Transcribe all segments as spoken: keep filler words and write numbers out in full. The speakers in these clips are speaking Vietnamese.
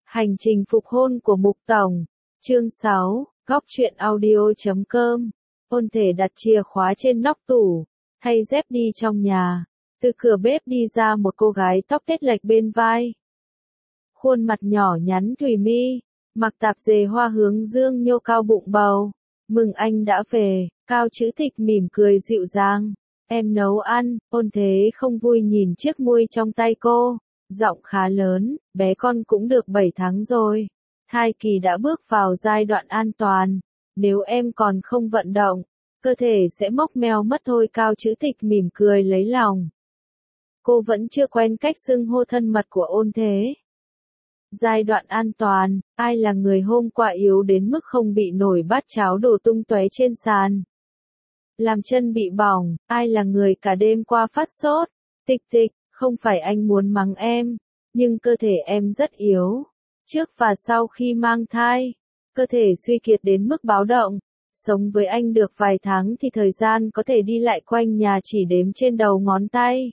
Hành trình phục hôn của Mục Tổng. Chương sáu, góc truyện audio chấm com. Ôn Thể đặt chìa khóa trên nóc tủ, thay dép đi trong nhà. Từ cửa bếp đi ra một cô gái tóc tết lệch bên vai. Khuôn mặt nhỏ nhắn thùy mi, mặc tạp dề hoa hướng dương nhô cao bụng bầu. Mừng anh đã về, Cao Chữ Thịch mỉm cười dịu dàng. Em nấu ăn. Ôn Thế không vui nhìn chiếc muôi trong tay cô. Giọng khá lớn, bé con cũng được bảy tháng rồi. Thai kỳ đã bước vào giai đoạn an toàn. Nếu em còn không vận động, cơ thể sẽ mốc meo mất thôi. Cao Chữ Thịch mỉm cười lấy lòng. Cô vẫn chưa quen cách xưng hô thân mật của Ôn Thế. Giai đoạn an toàn, ai là người hôm qua yếu đến mức không bị nổi bát cháo đổ tung tóe trên sàn? Làm chân bị bỏng, ai là người cả đêm qua phát sốt? Tịch Tịch, không phải anh muốn mắng em, nhưng cơ thể em rất yếu. Trước và sau khi mang thai, cơ thể suy kiệt đến mức báo động. Sống với anh được vài tháng thì thời gian có thể đi lại quanh nhà chỉ đếm trên đầu ngón tay.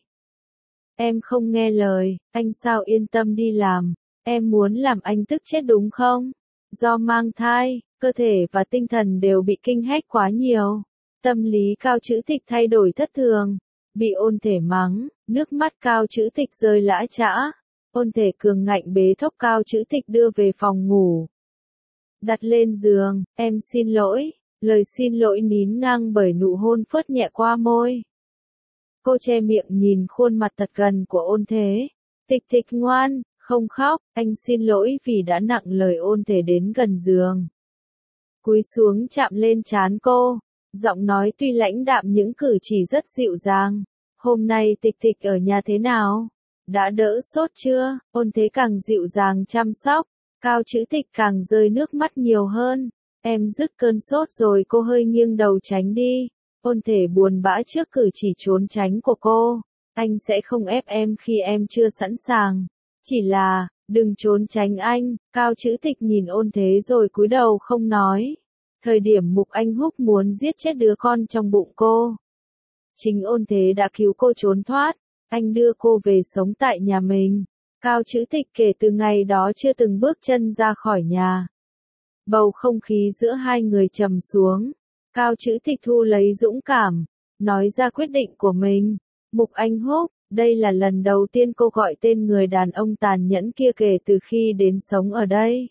Em không nghe lời, anh sao yên tâm đi làm? Em muốn làm anh tức chết đúng không? Do mang thai, cơ thể và tinh thần đều bị kinh hách quá nhiều. Tâm lý Cao Chữ Thịch thay đổi thất thường. Bị Ôn Thể mắng, nước mắt Cao Chữ Thịch rơi lã chã. Ôn Thể cường ngạnh bế thốc Cao Chữ Thịch đưa về phòng ngủ. Đặt lên giường, em xin lỗi. Lời xin lỗi nín ngang bởi nụ hôn phớt nhẹ qua môi. Cô che miệng nhìn khuôn mặt thật gần của Ôn Thế. Tịch Tịch ngoan, không khóc, anh xin lỗi vì đã nặng lời. Ôn Thể đến gần giường, cúi xuống chạm lên trán cô. Giọng nói tuy lãnh đạm những cử chỉ rất dịu dàng. Hôm nay Tịch Tịch ở nhà thế nào? Đã đỡ sốt chưa? Ôn Thế càng dịu dàng chăm sóc. Cao Chữ Thịch càng rơi nước mắt nhiều hơn. Em dứt cơn sốt rồi. Cô hơi nghiêng đầu tránh đi. Ôn Thể buồn bã trước cử chỉ trốn tránh của cô. Anh sẽ không ép em khi em chưa sẵn sàng. Chỉ là, đừng trốn tránh anh. Cao Chữ Thịch nhìn Ôn Thế rồi cúi đầu không nói. Thời điểm Mục Anh Húc muốn giết chết đứa con trong bụng cô, chính Ôn Thế đã cứu cô trốn thoát. Anh đưa cô về sống tại nhà mình. Cao Chữ Thịch kể từ ngày đó chưa từng bước chân ra khỏi nhà. Bầu không khí giữa hai người trầm xuống. Cao Chữ Thịch thu lấy dũng cảm, nói ra quyết định của mình. Mục Anh Húc, đây là lần đầu tiên cô gọi tên người đàn ông tàn nhẫn kia kể từ khi đến sống ở đây.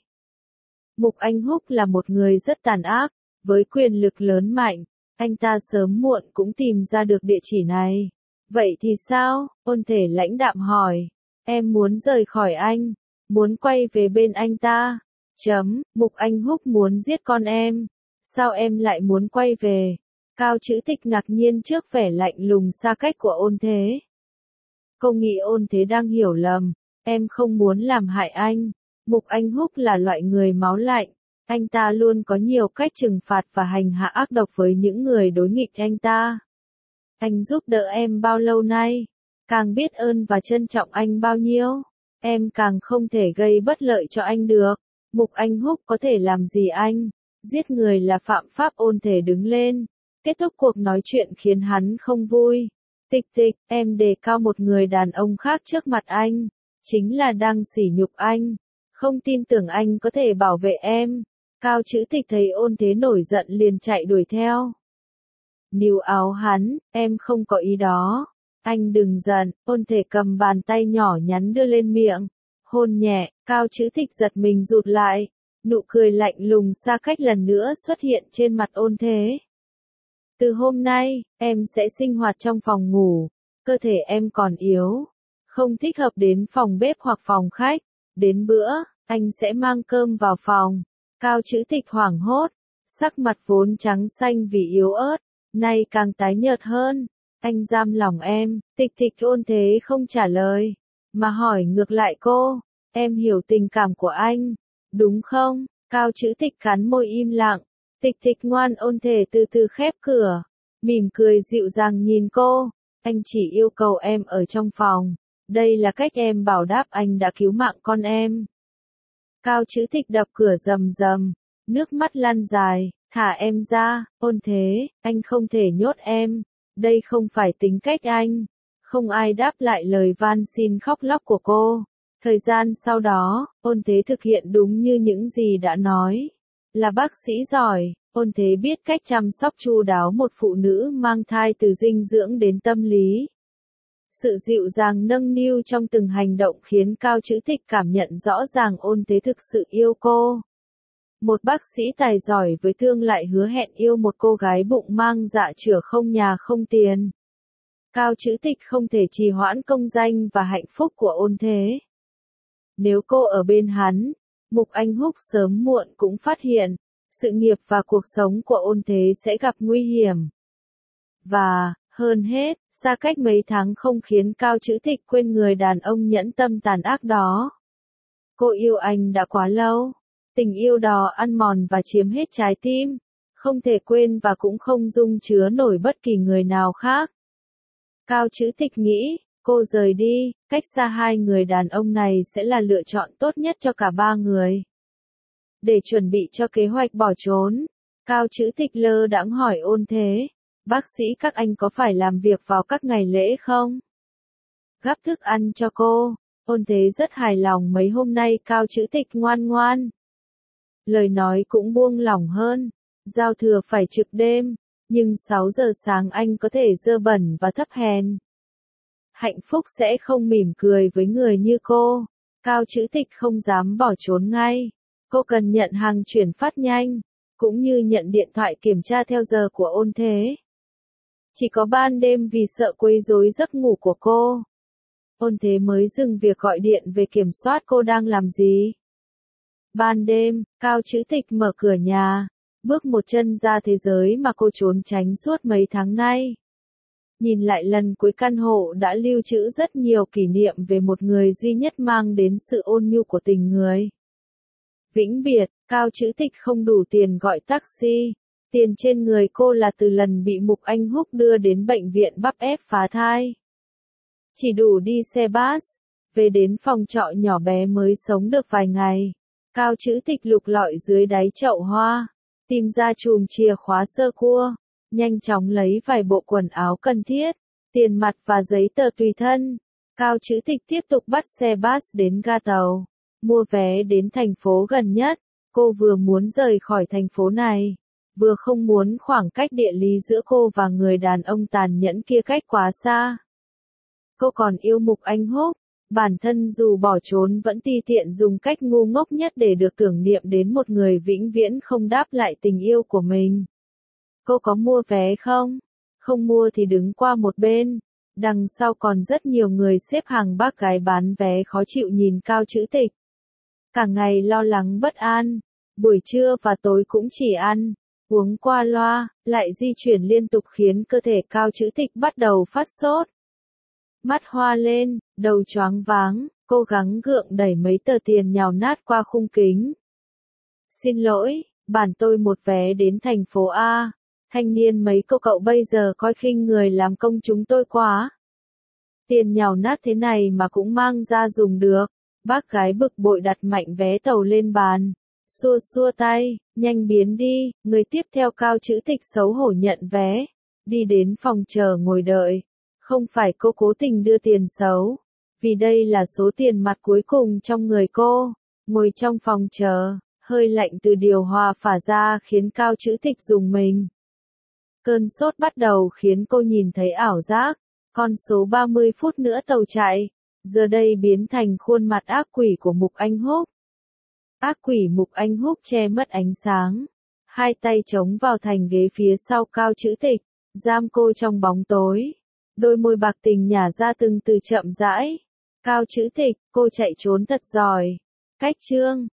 Mục Anh Húc là một người rất tàn ác, với quyền lực lớn mạnh, anh ta sớm muộn cũng tìm ra được địa chỉ này. Vậy thì sao? Ôn Thể lãnh đạm hỏi. Em muốn rời khỏi anh, muốn quay về bên anh ta. Chấm, Mục Anh Húc muốn giết con em. Sao em lại muốn quay về? Cao Chữ Thịch ngạc nhiên trước vẻ lạnh lùng xa cách của Ôn Thế. Cô nghĩ Ôn Thế đang hiểu lầm. Em không muốn làm hại anh. Mục Anh Húc là loại người máu lạnh. Anh ta luôn có nhiều cách trừng phạt và hành hạ ác độc với những người đối nghịch anh ta. Anh giúp đỡ em bao lâu nay? Càng biết ơn và trân trọng anh bao nhiêu, em càng không thể gây bất lợi cho anh được. Mục Anh Húc có thể làm gì anh? Giết người là phạm pháp. Ôn Thể đứng lên, kết thúc cuộc nói chuyện khiến hắn không vui. Tịch Tịch, em đề cao một người đàn ông khác trước mặt anh, chính là đang sỉ nhục anh. Không tin tưởng anh có thể bảo vệ em. Cao Chữ Thịch thấy Ôn Thế nổi giận liền chạy đuổi theo. Níu áo hắn, em không có ý đó. Anh đừng giận. Ôn Thể cầm bàn tay nhỏ nhắn đưa lên miệng, hôn nhẹ. Cao Chữ Thịch giật mình rụt lại. Nụ cười lạnh lùng xa cách lần nữa xuất hiện trên mặt Ôn Thế. Từ hôm nay, em sẽ sinh hoạt trong phòng ngủ. Cơ thể em còn yếu, không thích hợp đến phòng bếp hoặc phòng khách. Đến bữa, anh sẽ mang cơm vào phòng. Cao Chữ Thịch hoảng hốt, sắc mặt vốn trắng xanh vì yếu ớt, nay càng tái nhợt hơn. Anh giam lòng em. Tịch Tịch. Ôn Thế không trả lời, mà hỏi ngược lại cô. Em hiểu tình cảm của anh, đúng không? Cao Chữ Thịch cắn môi im lặng. Tịch Tịch ngoan. Ôn Thể từ từ khép cửa, mỉm cười dịu dàng nhìn cô. Anh chỉ yêu cầu em ở trong phòng. Đây là cách em bảo đáp anh đã cứu mạng con em. Cao Chữ Thịch đập cửa rầm rầm, nước mắt lăn dài. Thả em ra. Ôn Thế, anh không thể nhốt em. Đây không phải tính cách anh. Không ai đáp lại lời van xin khóc lóc của cô. Thời gian sau đó, Ôn Thế thực hiện đúng như những gì đã nói. Là bác sĩ giỏi, Ôn Thế biết cách chăm sóc chu đáo một phụ nữ mang thai từ dinh dưỡng đến tâm lý. Sự dịu dàng nâng niu trong từng hành động khiến Cao Chữ Tịch cảm nhận rõ ràng Ôn Thế thực sự yêu cô. Một bác sĩ tài giỏi với thương lại hứa hẹn yêu một cô gái bụng mang dạ chửa không nhà không tiền. Cao Chữ Tịch không thể trì hoãn công danh và hạnh phúc của Ôn Thế. Nếu cô ở bên hắn, Mục Anh Húc sớm muộn cũng phát hiện, sự nghiệp và cuộc sống của Ôn Thế sẽ gặp nguy hiểm. Và, hơn hết, xa cách mấy tháng không khiến Cao Chữ Tịch quên người đàn ông nhẫn tâm tàn ác đó. Cô yêu anh đã quá lâu. Tình yêu đó ăn mòn và chiếm hết trái tim. Không thể quên và cũng không dung chứa nổi bất kỳ người nào khác. Cao Chữ Tịch nghĩ, cô rời đi, cách xa hai người đàn ông này sẽ là lựa chọn tốt nhất cho cả ba người. Để chuẩn bị cho kế hoạch bỏ trốn, Cao Chữ Tịch lơ đãng hỏi Ôn Thế, bác sĩ các anh có phải làm việc vào các ngày lễ không? Gắp thức ăn cho cô, Ôn Thế rất hài lòng mấy hôm nay Cao Chữ Tịch ngoan ngoan. Lời nói cũng buông lỏng hơn, giao thừa phải trực đêm, nhưng sáu giờ sáng anh có thể dơ bẩn và thấp hèn. Hạnh phúc sẽ không mỉm cười với người như cô. Cao Chữ Tịch không dám bỏ trốn ngay. Cô cần nhận hàng chuyển phát nhanh, cũng như nhận điện thoại kiểm tra theo giờ của Ôn Thế. Chỉ có ban đêm vì sợ quấy rối giấc ngủ của cô. Ôn Thế mới dừng việc gọi điện về kiểm soát cô đang làm gì. Ban đêm, Cao Chữ Tịch mở cửa nhà, bước một chân ra thế giới mà cô trốn tránh suốt mấy tháng nay. Nhìn lại lần cuối căn hộ đã lưu trữ rất nhiều kỷ niệm về một người duy nhất mang đến sự ôn nhu của tình người. Vĩnh biệt, Cao Chữ Tịch không đủ tiền gọi taxi. Tiền trên người cô là từ lần bị Mục Anh Húc đưa đến bệnh viện bắp ép phá thai. Chỉ đủ đi xe bus, về đến phòng trọ nhỏ bé mới sống được vài ngày. Cao Chữ Tịch lục lọi dưới đáy chậu hoa, tìm ra chùm chìa khóa sơ cua, nhanh chóng lấy vài bộ quần áo cần thiết, tiền mặt và giấy tờ tùy thân. Cao Chữ Tịch tiếp tục bắt xe bus đến ga tàu, mua vé đến thành phố gần nhất. Cô vừa muốn rời khỏi thành phố này, vừa không muốn khoảng cách địa lý giữa cô và người đàn ông tàn nhẫn kia cách quá xa. Cô còn yêu Mục Anh Húc, bản thân dù bỏ trốn vẫn ti tiện dùng cách ngu ngốc nhất để được tưởng niệm đến một người vĩnh viễn không đáp lại tình yêu của mình. Cô có mua vé không? Không mua thì đứng qua một bên. Đằng sau còn rất nhiều người xếp hàng bác gái bán vé khó chịu nhìn Cao Chữ Tịch. Cả ngày lo lắng bất an, buổi trưa và tối cũng chỉ ăn, uống qua loa, lại di chuyển liên tục khiến cơ thể Cao Chữ Tịch bắt đầu phát sốt. Mắt hoa lên, đầu choáng váng, cô gắng gượng đẩy mấy tờ tiền nhào nát qua khung kính. Xin lỗi, bản tôi một vé đến thành phố A. Thanh niên mấy cô cậu bây giờ coi khinh người làm công chúng tôi quá. Tiền nhào nát thế này mà cũng mang ra dùng được. Bác gái bực bội đặt mạnh vé tàu lên bàn. Xua xua tay, nhanh biến đi, người tiếp theo Cao Chữ Tịch xấu hổ nhận vé. Đi đến phòng chờ ngồi đợi. Không phải cô cố tình đưa tiền xấu. Vì đây là số tiền mặt cuối cùng trong người cô. Ngồi trong phòng chờ, hơi lạnh từ điều hòa phả ra khiến Cao Chữ Tịch rùng mình. Cơn sốt bắt đầu khiến cô nhìn thấy ảo giác. Con số ba mươi phút nữa tàu chạy. Giờ đây biến thành khuôn mặt ác quỷ của Mục Anh Húc. Ác quỷ Mục Anh Húc che mất ánh sáng. Hai tay chống vào thành ghế phía sau Cao Chữ Tịch, giam cô trong bóng tối. Đôi môi bạc tình nhả ra từng từ chậm rãi. Cao Chữ Tịch, cô chạy trốn thật giỏi. Cách chương